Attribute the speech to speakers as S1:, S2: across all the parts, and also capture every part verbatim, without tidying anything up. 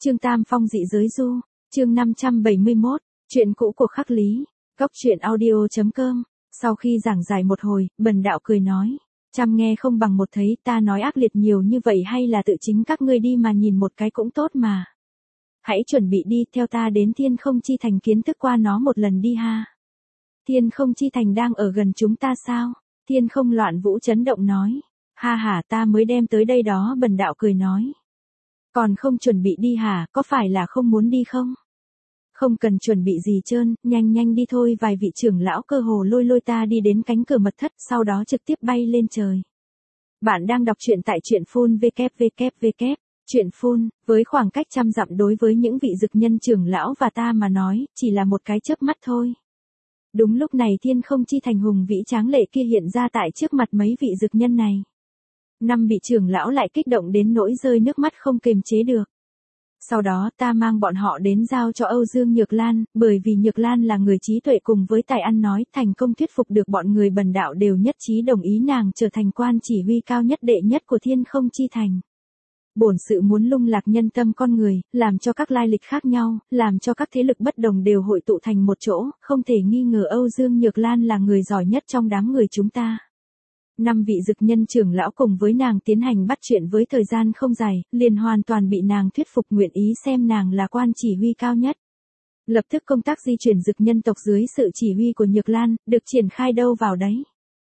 S1: Chương Tam Phong dị giới du, chương năm trăm bảy mươi mốt, chuyện cũ của Khắc Lý, góc truyện audio chấm com. Sau khi giảng giải một hồi, Bần Đạo cười nói, trăm nghe không bằng một thấy, ta nói ác liệt nhiều như vậy hay là tự chính các ngươi đi mà nhìn một cái cũng tốt mà. Hãy chuẩn bị đi, theo ta đến Thiên Không Chi Thành kiến thức qua nó một lần đi ha. Thiên Không Chi Thành đang ở gần chúng ta sao? Thiên Không Loạn Vũ chấn động nói, ha ha, ta mới đem tới đây đó. Bần Đạo cười nói, còn không chuẩn bị đi hả, có phải là không muốn đi không? Không cần chuẩn bị gì trơn, nhanh nhanh đi thôi. Vài vị trưởng lão cơ hồ lôi lôi ta đi đến cánh cửa mật thất, sau đó trực tiếp bay lên trời. Bạn đang đọc truyện tại truyện phun vê vê vê. Truyện phun, với khoảng cách trăm dặm đối với những vị dực nhân trưởng lão và ta mà nói, chỉ là một cái chớp mắt thôi. Đúng lúc này Thiên Không Chi Thành hùng vĩ tráng lệ kia hiện ra tại trước mặt mấy vị dực nhân này. Năm vị trưởng lão lại kích động đến nỗi rơi nước mắt không kềm chế được. Sau đó ta mang bọn họ đến giao cho Âu Dương Nhược Lan, bởi vì Nhược Lan là người trí tuệ cùng với tài ăn nói, thành công thuyết phục được bọn người Bần Đạo đều nhất trí đồng ý nàng trở thành quan chỉ huy cao nhất đệ nhất của Thiên Không Chi Thành. Bổn sự muốn lung lạc nhân tâm con người, làm cho các lai lịch khác nhau, làm cho các thế lực bất đồng đều hội tụ thành một chỗ, không thể nghi ngờ Âu Dương Nhược Lan là người giỏi nhất trong đám người chúng ta. Năm vị dực nhân trưởng lão cùng với nàng tiến hành bắt chuyện với thời gian không dài, liền hoàn toàn bị nàng thuyết phục nguyện ý xem nàng là quan chỉ huy cao nhất. Lập tức công tác di chuyển dực nhân tộc dưới sự chỉ huy của Nhược Lan, được triển khai đâu vào đấy.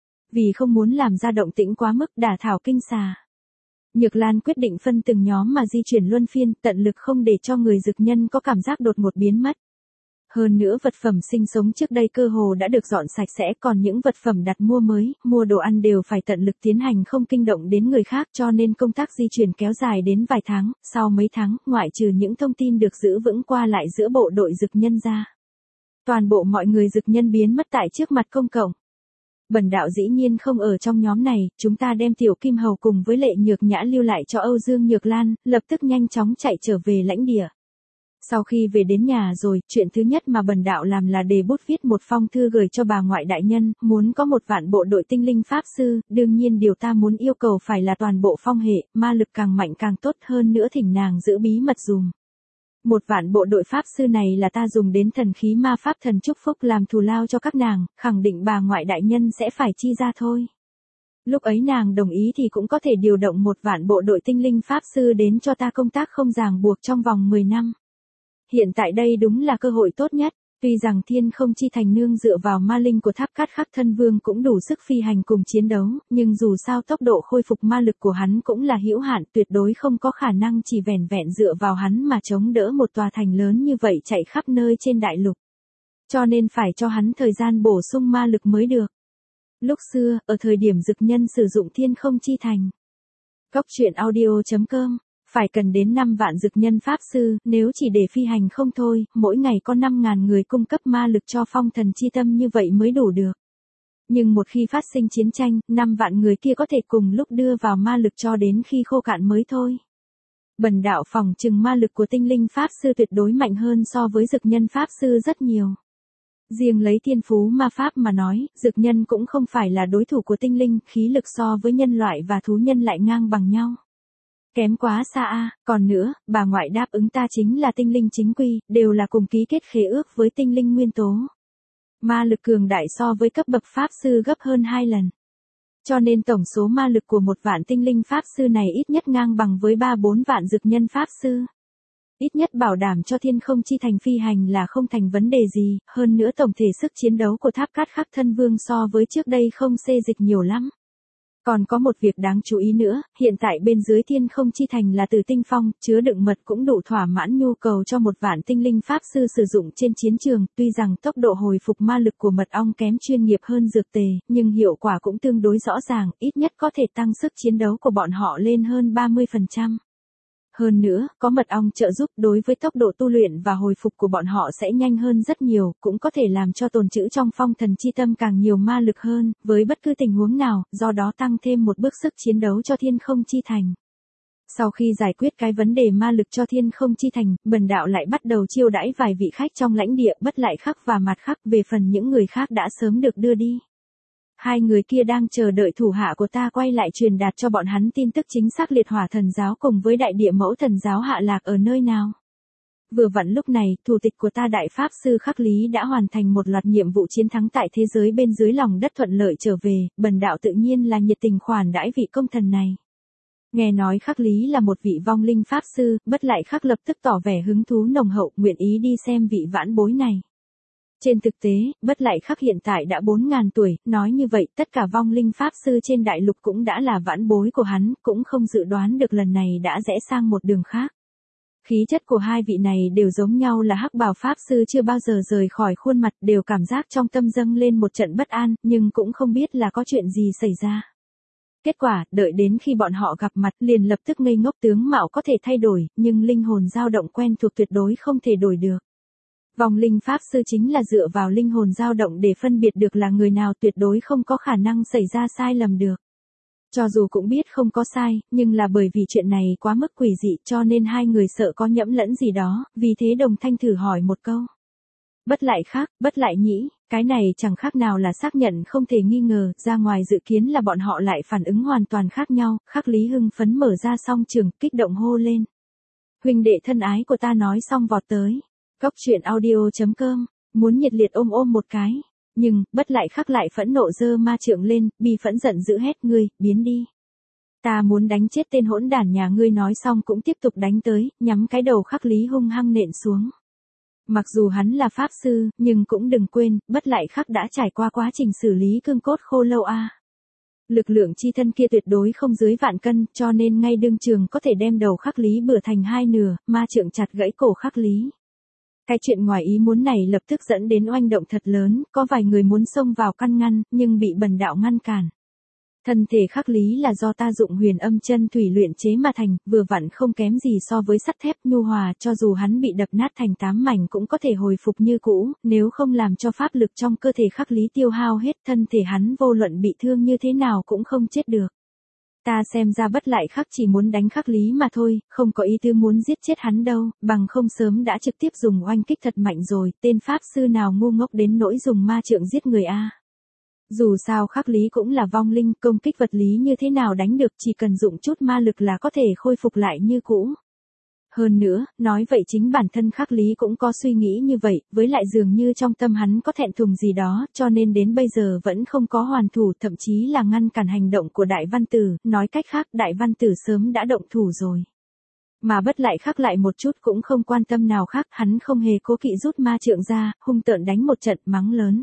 S1: Vì không muốn làm ra động tĩnh quá mức đả thảo kinh xà, Nhược Lan quyết định phân từng nhóm mà di chuyển luân phiên, tận lực không để cho người dực nhân có cảm giác đột ngột biến mất. Hơn nữa vật phẩm sinh sống trước đây cơ hồ đã được dọn sạch sẽ, còn những vật phẩm đặt mua mới, mua đồ ăn đều phải tận lực tiến hành không kinh động đến người khác, cho nên công tác di chuyển kéo dài đến vài tháng. Sau mấy tháng, ngoại trừ những thông tin được giữ vững qua lại giữa bộ đội dực nhân ra, toàn bộ mọi người dực nhân biến mất tại trước mặt công cộng. Bần Đạo dĩ nhiên không ở trong nhóm này, chúng ta đem Tiểu Kim Hầu cùng với Lệ Nhược Nhã lưu lại cho Âu Dương Nhược Lan, lập tức nhanh chóng chạy trở về lãnh địa. Sau khi về đến nhà rồi, chuyện thứ nhất mà Bần Đạo làm là đề bút viết một phong thư gửi cho bà ngoại đại nhân, muốn có một vạn bộ đội tinh linh pháp sư, đương nhiên điều ta muốn yêu cầu phải là toàn bộ phong hệ, ma lực càng mạnh càng tốt, hơn nữa thỉnh nàng giữ bí mật dùm. Một vạn bộ đội pháp sư này là ta dùng đến thần khí ma pháp thần chúc phúc làm thù lao cho các nàng, khẳng định bà ngoại đại nhân sẽ phải chi ra thôi. Lúc ấy nàng đồng ý thì cũng có thể điều động một vạn bộ đội tinh linh pháp sư đến cho ta công tác không ràng buộc trong vòng mười năm. Hiện tại đây đúng là cơ hội tốt nhất, tuy rằng Thiên Không Chi Thành nương dựa vào ma linh của Tháp Cát Khắc Thân Vương cũng đủ sức phi hành cùng chiến đấu, nhưng dù sao tốc độ khôi phục ma lực của hắn cũng là hữu hạn, tuyệt đối không có khả năng chỉ vẻn vẹn dựa vào hắn mà chống đỡ một tòa thành lớn như vậy chạy khắp nơi trên đại lục. Cho nên phải cho hắn thời gian bổ sung ma lực mới được. Lúc xưa, ở thời điểm dực nhân sử dụng Thiên Không Chi Thành, góc truyện audio chấm com, phải cần đến năm vạn dực nhân pháp sư, nếu chỉ để phi hành không thôi, mỗi ngày có năm ngàn người cung cấp ma lực cho phong thần chi tâm như vậy mới đủ được. Nhưng một khi phát sinh chiến tranh, năm vạn người kia có thể cùng lúc đưa vào ma lực cho đến khi khô cạn mới thôi. Bần Đạo phòng trừng ma lực của tinh linh pháp sư tuyệt đối mạnh hơn so với dực nhân pháp sư rất nhiều. Riêng lấy thiên phú ma pháp mà nói, dực nhân cũng không phải là đối thủ của tinh linh, khí lực so với nhân loại và thú nhân lại ngang bằng nhau. Kém quá xa a, còn nữa, bà ngoại đáp ứng ta chính là tinh linh chính quy, đều là cùng ký kết khế ước với tinh linh nguyên tố. Ma lực cường đại so với cấp bậc pháp sư gấp hơn hai lần. Cho nên tổng số ma lực của một vạn tinh linh pháp sư này ít nhất ngang bằng với ba bốn vạn dực nhân pháp sư. Ít nhất bảo đảm cho Thiên Không Chi Thành phi hành là không thành vấn đề gì, hơn nữa tổng thể sức chiến đấu của Tháp Cát Khắc Thân Vương so với trước đây không xê dịch nhiều lắm. Còn có một việc đáng chú ý nữa, hiện tại bên dưới Thiên Không Chi Thành là Tử Tinh Phong, chứa đựng mật cũng đủ thỏa mãn nhu cầu cho một vạn tinh linh pháp sư sử dụng trên chiến trường, tuy rằng tốc độ hồi phục ma lực của mật ong kém chuyên nghiệp hơn dược tề, nhưng hiệu quả cũng tương đối rõ ràng, ít nhất có thể tăng sức chiến đấu của bọn họ lên hơn ba mươi phần trăm. Hơn nữa, có mật ong trợ giúp đối với tốc độ tu luyện và hồi phục của bọn họ sẽ nhanh hơn rất nhiều, cũng có thể làm cho tồn trữ trong phong thần chi tâm càng nhiều ma lực hơn, với bất cứ tình huống nào, do đó tăng thêm một bước sức chiến đấu cho Thiên Không Chi Thành. Sau khi giải quyết cái vấn đề ma lực cho Thiên Không Chi Thành, Bần Đạo lại bắt đầu chiêu đãi vài vị khách trong lãnh địa Bất Lại Khắc và Mạt Khắc, về phần những người khác đã sớm được đưa đi. Hai người kia đang chờ đợi thủ hạ của ta quay lại truyền đạt cho bọn hắn tin tức chính xác liệt hỏa thần giáo cùng với đại địa mẫu thần giáo hạ lạc ở nơi nào. Vừa vặn lúc này, thủ tịch của ta đại pháp sư Khắc Lý đã hoàn thành một loạt nhiệm vụ chiến thắng tại thế giới bên dưới lòng đất thuận lợi trở về, bần đạo tự nhiên là nhiệt tình khoản đãi vị công thần này. Nghe nói Khắc Lý là một vị vong linh pháp sư, Bất Lại Khắc lập tức tỏ vẻ hứng thú nồng hậu, nguyện ý đi xem vị vãn bối này. Trên thực tế, Bất Lại Khắc hiện tại đã bốn ngàn tuổi, nói như vậy tất cả vong linh pháp sư trên đại lục cũng đã là vãn bối của hắn, cũng không dự đoán được lần này đã rẽ sang một đường khác. Khí chất của hai vị này đều giống nhau là hắc bào pháp sư chưa bao giờ rời khỏi khuôn mặt, đều cảm giác trong tâm dâng lên một trận bất an, nhưng cũng không biết là có chuyện gì xảy ra. Kết quả, đợi đến khi bọn họ gặp mặt liền lập tức ngây ngốc, tướng mạo có thể thay đổi, nhưng linh hồn dao động quen thuộc tuyệt đối không thể đổi được. Vong linh pháp sư chính là dựa vào linh hồn dao động để phân biệt được là người nào, tuyệt đối không có khả năng xảy ra sai lầm được. Cho dù cũng biết không có sai, nhưng là bởi vì chuyện này quá mức quỷ dị cho nên hai người sợ có nhẫm lẫn gì đó, vì thế đồng thanh thử hỏi một câu. Bất Lại Khắc, Bất Lại Nhĩ, cái này chẳng khác nào là xác nhận không thể nghi ngờ, ra ngoài dự kiến là bọn họ lại phản ứng hoàn toàn khác nhau. Khắc Lý hưng phấn mở ra song trường, kích động hô lên. Huynh đệ thân ái của ta nói xong vọt tới. Cốc truyện audio chấm com, muốn nhiệt liệt ôm ôm một cái. Nhưng, Bất Lại Khắc lại phẫn nộ giơ ma trượng lên, bi phẫn giận dữ hét, ngươi, biến đi. Ta muốn đánh chết tên hỗn đản nhà ngươi, nói xong cũng tiếp tục đánh tới, nhắm cái đầu Khắc Lý hung hăng nện xuống. Mặc dù hắn là pháp sư, nhưng cũng đừng quên, Bất Lại Khắc đã trải qua quá trình xử lý cương cốt khô lâu a. Lực lượng chi thân kia tuyệt đối không dưới vạn cân, cho nên ngay đương trường có thể đem đầu Khắc Lý bừa thành hai nửa, ma trượng chặt gãy cổ Khắc Lý. Cái chuyện ngoài ý muốn này lập tức dẫn đến oanh động thật lớn, có vài người muốn xông vào căn ngăn, nhưng bị bần đạo ngăn cản. Thân thể Khắc Lý là do ta dụng huyền âm chân thủy luyện chế mà thành, vừa vặn không kém gì so với sắt thép nhu hòa, cho dù hắn bị đập nát thành tám mảnh cũng có thể hồi phục như cũ, nếu không làm cho pháp lực trong cơ thể Khắc Lý tiêu hao hết, thân thể hắn vô luận bị thương như thế nào cũng không chết được. Ta xem ra Bất Lại Khắc chỉ muốn đánh Khắc Lý mà thôi, không có ý tư muốn giết chết hắn đâu, bằng không sớm đã trực tiếp dùng oanh kích thật mạnh rồi, tên pháp sư nào ngu ngốc đến nỗi dùng ma trượng giết người a. Dù sao Khắc Lý cũng là vong linh, công kích vật lý như thế nào đánh được, chỉ cần dụng chút ma lực là có thể khôi phục lại như cũ. Hơn nữa, nói vậy chính bản thân Khắc Lý cũng có suy nghĩ như vậy, với lại dường như trong tâm hắn có thẹn thùng gì đó, cho nên đến bây giờ vẫn không có hoàn thủ, thậm chí là ngăn cản hành động của Đại Văn Tử, nói cách khác Đại Văn Tử sớm đã động thủ rồi. Mà Bất Lại Khắc lại một chút cũng không quan tâm nào khác, hắn không hề cố kỵ rút ma trượng ra, hung tợn đánh một trận, mắng lớn.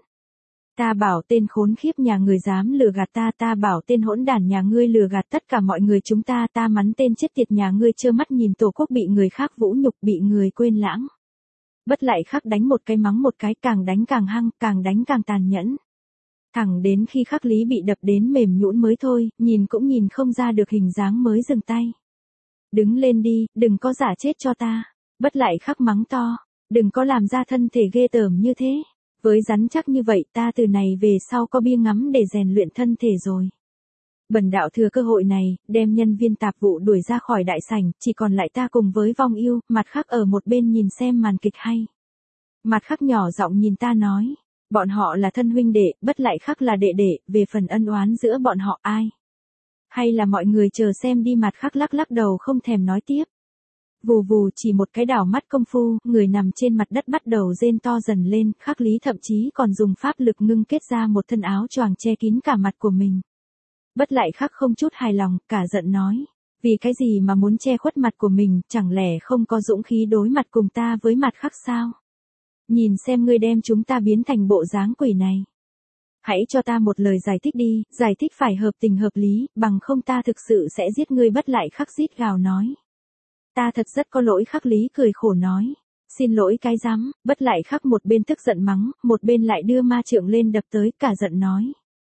S1: Ta bảo tên khốn khiếp nhà người dám lừa gạt ta, ta bảo tên hỗn đản nhà ngươi lừa gạt tất cả mọi người chúng ta, ta mắng tên chết tiệt nhà ngươi trơ mắt nhìn tổ quốc bị người khác vũ nhục, bị người quên lãng. Bất Lại Khắc đánh một cái mắng một cái, càng đánh càng hăng, càng đánh càng tàn nhẫn. Thẳng đến khi Khắc Lý bị đập đến mềm nhũn mới thôi, nhìn cũng nhìn không ra được hình dáng mới dừng tay. Đứng lên đi, đừng có giả chết cho ta. Bất Lại Khắc mắng to, đừng có làm ra thân thể ghê tởm như thế. Với rắn chắc như vậy ta từ này về sau có bia ngắm để rèn luyện thân thể rồi. Bần đạo thừa cơ hội này, đem nhân viên tạp vụ đuổi ra khỏi đại sảnh, chỉ còn lại ta cùng với Vong Yêu, Mặt Khắc ở một bên nhìn xem màn kịch hay. Mặt Khắc nhỏ giọng nhìn ta nói, bọn họ là thân huynh đệ, Bất Lại Khắc là đệ đệ, về phần ân oán giữa bọn họ ai? Hay là mọi người chờ xem đi. Mặt Khắc lắc lắc đầu không thèm nói tiếp. Vù vù chỉ một cái đảo mắt công phu, người nằm trên mặt đất bắt đầu rên to dần lên, Khắc Lý thậm chí còn dùng pháp lực ngưng kết ra một thân áo choàng che kín cả mặt của mình. Bất Lại Khắc không chút hài lòng, cả giận nói, vì cái gì mà muốn che khuất mặt của mình, chẳng lẽ không có dũng khí đối mặt cùng ta với Mặt Khắc sao? Nhìn xem ngươi đem chúng ta biến thành bộ dáng quỷ này. Hãy cho ta một lời giải thích đi, giải thích phải hợp tình hợp lý, bằng không ta thực sự sẽ giết ngươi. Bất Lại Khắc rít gào nói. Ta thật rất có lỗi. Khắc Lý cười khổ nói. Xin lỗi cái rắm. Bất Lại Khắc một bên tức giận mắng, một bên lại đưa ma trượng lên đập tới, cả giận nói.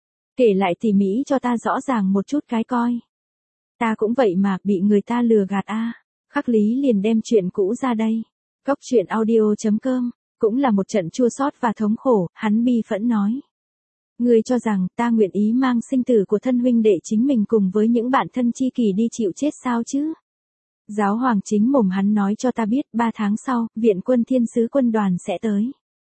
S1: Kể lại tỉ mỉ cho ta rõ ràng một chút cái coi. Ta cũng vậy mà, bị người ta lừa gạt a. À. Khắc Lý liền đem chuyện cũ ra đây. Cốc truyện audio chấm com, cũng là một trận chua xót và thống khổ, hắn bi phẫn nói. Ngươi cho rằng ta nguyện ý mang sinh tử của thân huynh đệ chính mình cùng với những bạn thân chi kỷ đi chịu chết sao chứ? Giáo hoàng chính mồm hắn nói cho ta biết ba tháng sau, viện quân thiên sứ quân đoàn sẽ tới.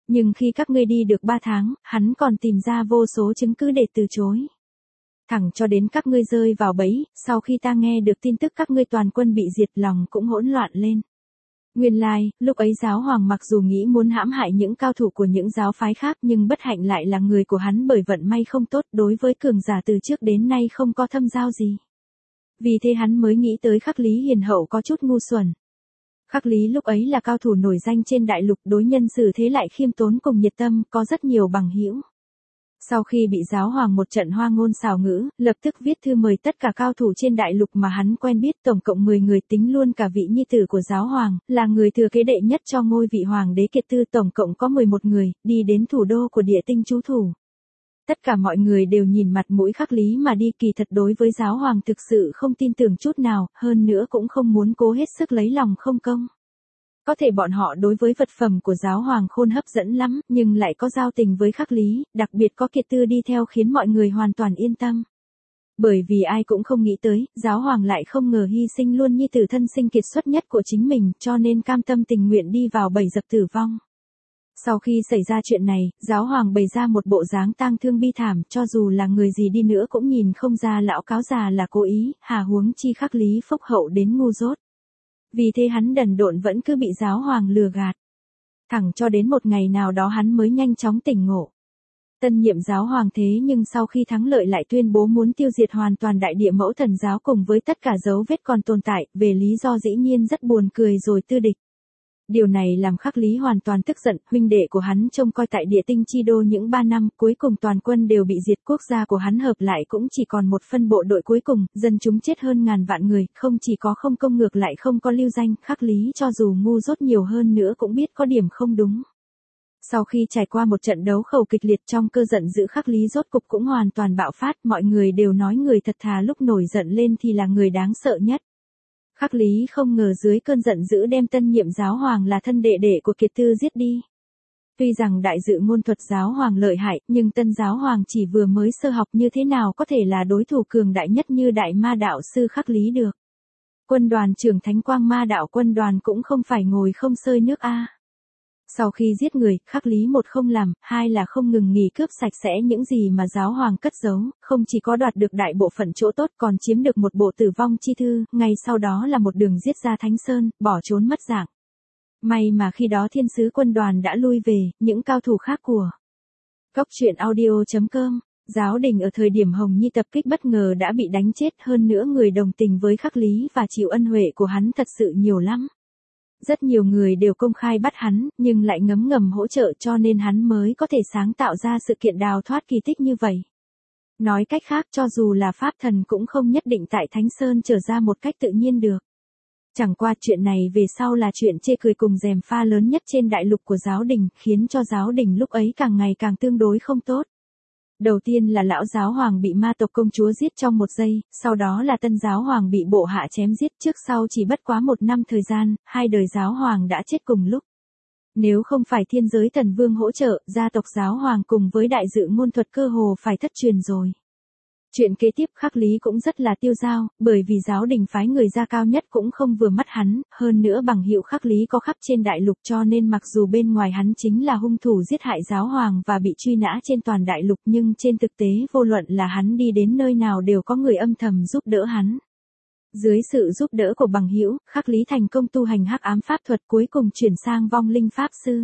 S1: nhưng khi các ngươi đi được ba tháng, hắn còn tìm ra vô số chứng cứ để từ chối. Thẳng cho đến các ngươi rơi vào bẫy, sau khi ta nghe được tin tức các ngươi toàn quân bị diệt lòng cũng hỗn loạn lên. Nguyên lai, like, lúc ấy giáo hoàng mặc dù nghĩ muốn hãm hại những cao thủ của những giáo phái khác nhưng bất hạnh lại là người của hắn bởi vận may không tốt đối với cường giả từ trước đến nay không có thâm giao gì. Vì thế hắn mới nghĩ tới Khắc Lý hiền hậu có chút ngu xuẩn. Khắc Lý lúc ấy là cao thủ nổi danh trên đại lục đối nhân xử thế lại khiêm tốn cùng nhiệt tâm, có rất nhiều bằng hữu. Sau khi bị giáo hoàng một trận hoa ngôn xào ngữ, lập tức viết thư mời tất cả cao thủ trên đại lục mà hắn quen biết tổng cộng mười người tính luôn cả vị nhi tử của giáo hoàng, là người thừa kế đệ nhất cho ngôi vị hoàng đế Kiệt Tư tổng cộng có mười một người, đi đến thủ đô của địa tinh trú thủ. Tất cả mọi người đều nhìn mặt mũi Khắc Lý mà đi, kỳ thật đối với giáo hoàng thực sự không tin tưởng chút nào, hơn nữa cũng không muốn cố hết sức lấy lòng không công. Có thể bọn họ đối với vật phẩm của giáo hoàng khôn hấp dẫn lắm, nhưng lại có giao tình với Khắc Lý, đặc biệt có Kiệt Tư đi theo khiến mọi người hoàn toàn yên tâm. Bởi vì ai cũng không nghĩ tới, giáo hoàng lại không ngờ hy sinh luôn nhi tử thân sinh kiệt xuất nhất của chính mình, cho nên cam tâm tình nguyện đi vào bẫy dập tử vong. Sau khi xảy ra chuyện này, giáo hoàng bày ra một bộ dáng tang thương bi thảm, cho dù là người gì đi nữa cũng nhìn không ra lão cáo già là cố ý, hà huống chi Khắc Lý phúc hậu đến ngu dốt. Vì thế hắn đần độn vẫn cứ bị giáo hoàng lừa gạt. Thẳng cho đến một ngày nào đó hắn mới nhanh chóng tỉnh ngộ. Tân nhiệm giáo hoàng thế nhưng sau khi thắng lợi lại tuyên bố muốn tiêu diệt hoàn toàn đại địa mẫu thần giáo cùng với tất cả dấu vết còn tồn tại, về lý do dĩ nhiên rất buồn cười rồi tư địch. Điều này làm Khắc Lý hoàn toàn tức giận, huynh đệ của hắn trông coi tại địa tinh chi đô những ba năm, cuối cùng toàn quân đều bị diệt, quốc gia của hắn hợp lại cũng chỉ còn một phân bộ đội cuối cùng, dân chúng chết hơn ngàn vạn người, không chỉ có không công ngược lại không có lưu danh, Khắc Lý cho dù ngu dốt nhiều hơn nữa cũng biết có điểm không đúng. Sau khi trải qua một trận đấu khẩu kịch liệt trong cơn giận dữ, Khắc Lý rốt cục cũng hoàn toàn bạo phát, mọi người đều nói người thật thà lúc nổi giận lên thì là người đáng sợ nhất. Khắc Lý không ngờ dưới cơn giận dữ đem tân nhiệm giáo hoàng là thân đệ đệ của Kiệt Tư giết đi. Tuy rằng đại dự ngôn thuật giáo hoàng lợi hại, nhưng tân giáo hoàng chỉ vừa mới sơ học như thế nào có thể là đối thủ cường đại nhất như đại ma đạo sư Khắc Lý được. Quân đoàn trưởng Thánh Quang Ma đạo quân đoàn cũng không phải ngồi không sơi nước a. Sau khi giết người, Khắc Lý một không làm, hai là không ngừng nghỉ cướp sạch sẽ những gì mà giáo hoàng cất giấu, không chỉ có đoạt được đại bộ phận chỗ tốt còn chiếm được một bộ tử vong chi thư, ngay sau đó là một đường giết ra Thánh Sơn, bỏ trốn mất dạng. May mà khi đó thiên sứ quân đoàn đã lui về, những cao thủ khác của Cốc truyện audio chấm com, giáo đình ở thời điểm Hồng Nhi tập kích bất ngờ đã bị đánh chết, hơn nữa người đồng tình với Khắc Lý và chịu ân huệ của hắn thật sự nhiều lắm. Rất nhiều người đều công khai bắt hắn, nhưng lại ngấm ngầm hỗ trợ cho nên hắn mới có thể sáng tạo ra sự kiện đào thoát kỳ tích như vậy. Nói cách khác cho dù là pháp thần cũng không nhất định tại Thánh Sơn trở ra một cách tự nhiên được. Chẳng qua chuyện này về sau là chuyện chê cười cùng gièm pha lớn nhất trên đại lục của giáo đình, khiến cho giáo đình lúc ấy càng ngày càng tương đối không tốt. Đầu tiên là lão giáo hoàng bị ma tộc công chúa giết trong một giây, sau đó là tân giáo hoàng bị bộ hạ chém giết, trước sau chỉ bất quá một năm thời gian, hai đời giáo hoàng đã chết cùng lúc. Nếu không phải thiên giới thần vương hỗ trợ, gia tộc giáo hoàng cùng với đại dự ngôn thuật cơ hồ phải thất truyền rồi. Chuyện kế tiếp Khắc Lý cũng rất là tiêu dao, bởi vì giáo đình phái người ra cao nhất cũng không vừa mắt hắn, hơn nữa bằng hiệu Khắc Lý có khắp trên đại lục cho nên mặc dù bên ngoài hắn chính là hung thủ giết hại giáo hoàng và bị truy nã trên toàn đại lục nhưng trên thực tế vô luận là hắn đi đến nơi nào đều có người âm thầm giúp đỡ hắn. Dưới sự giúp đỡ của bằng hữu, Khắc Lý thành công tu hành hắc ám pháp thuật cuối cùng chuyển sang vong linh pháp sư.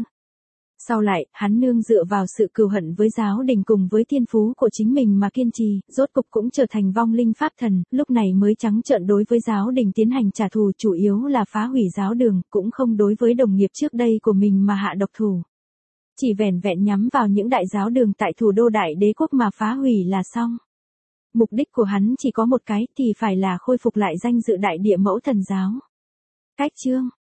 S1: Sau lại, hắn nương dựa vào sự cừu hận với giáo đình cùng với thiên phú của chính mình mà kiên trì, rốt cục cũng trở thành vong linh pháp thần, lúc này mới trắng trợn đối với giáo đình tiến hành trả thù, chủ yếu là phá hủy giáo đường, cũng không đối với đồng nghiệp trước đây của mình mà hạ độc thủ. Chỉ vẻn vẹn nhắm vào những đại giáo đường tại thủ đô đại đế quốc mà phá hủy là xong. Mục đích của hắn chỉ có một cái thì phải là khôi phục lại danh dự đại địa mẫu thần giáo. Cách chương